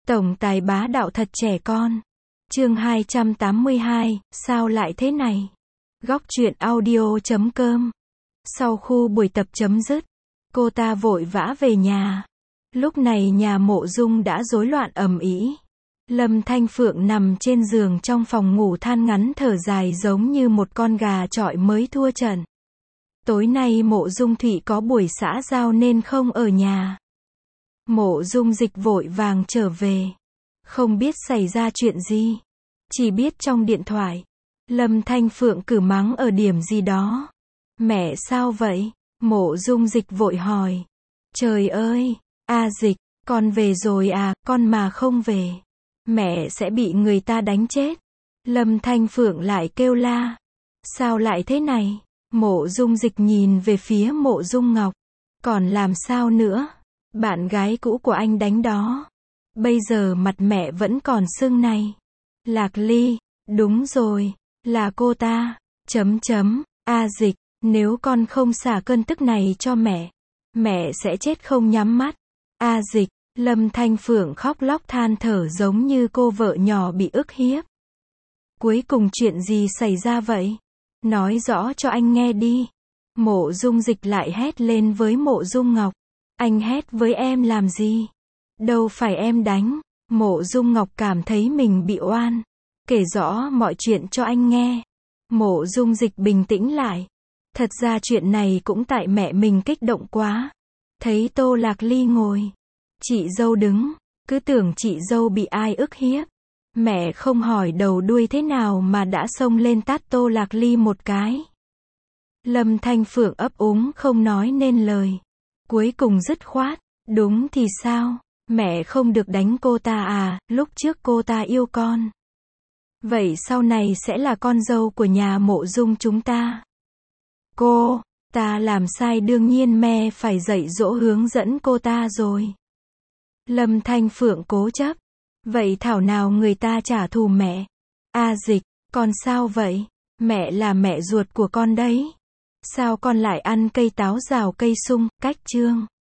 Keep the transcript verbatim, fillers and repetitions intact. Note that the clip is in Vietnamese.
Tổng tài bá đạo thật trẻ con. Chương hai trăm tám mươi hai, sao lại thế này? Góc truyện audio chấm com. Sau khu buổi tập chấm dứt, cô ta vội vã về nhà. Lúc này nhà Mộ Dung đã rối loạn ầm ĩ. Lâm Thanh Phượng nằm trên giường trong phòng ngủ than ngắn thở dài giống như một con gà chọi mới thua trận. Tối nay Mộ Dung Thụy có buổi xã giao nên không ở nhà. Mộ Dung Dịch vội vàng trở về. Không biết xảy ra chuyện gì. Chỉ biết trong điện thoại, Lâm Thanh Phượng cử mắng ở điểm gì đó. Mẹ sao vậy? Mộ Dung Dịch vội hỏi. Trời ơi, a Dịch, con về rồi à, con mà không về, mẹ sẽ bị người ta đánh chết. Lâm Thanh Phượng lại kêu la. Sao lại thế này? Mộ Dung Dịch nhìn về phía Mộ Dung Ngọc. Còn làm sao nữa? Bạn gái cũ của anh đánh đó. Bây giờ mặt mẹ vẫn còn sưng này. Lạc Ly, đúng rồi, là cô ta. Chấm chấm, a Dịch, nếu con không xả cơn tức này cho mẹ, mẹ sẽ chết không nhắm mắt. A Dịch, Lâm Thanh Phượng khóc lóc than thở giống như cô vợ nhỏ bị ức hiếp. Cuối cùng chuyện gì xảy ra vậy? Nói rõ cho anh nghe đi. Mộ Dung Dịch lại hét lên với Mộ Dung Ngọc. Anh hét với em làm gì? Đâu phải em đánh. Mộ Dung Ngọc cảm thấy mình bị oan. Kể rõ mọi chuyện cho anh nghe. Mộ Dung Dịch bình tĩnh lại. Thật ra chuyện này cũng tại mẹ mình kích động quá. Thấy Tô Lạc Ly ngồi, chị dâu đứng, cứ tưởng chị dâu bị ai ức hiếp. Mẹ không hỏi đầu đuôi thế nào mà đã xông lên tát Tô Lạc Ly một cái. Lâm Thanh Phượng ấp úng không nói nên lời. Cuối cùng dứt khoát. Đúng thì sao? Mẹ không được đánh cô ta à, lúc trước cô ta yêu con. Vậy sau này sẽ là con dâu của nhà Mộ Dung chúng ta. Cô, ta làm sai đương nhiên mẹ phải dạy dỗ hướng dẫn cô ta rồi. Lâm Thanh Phượng cố chấp. Vậy thảo nào người ta trả thù mẹ? A Dịch, con sao vậy? Mẹ là mẹ ruột của con đấy. Sao con lại ăn cây táo rào cây sung, cách chương?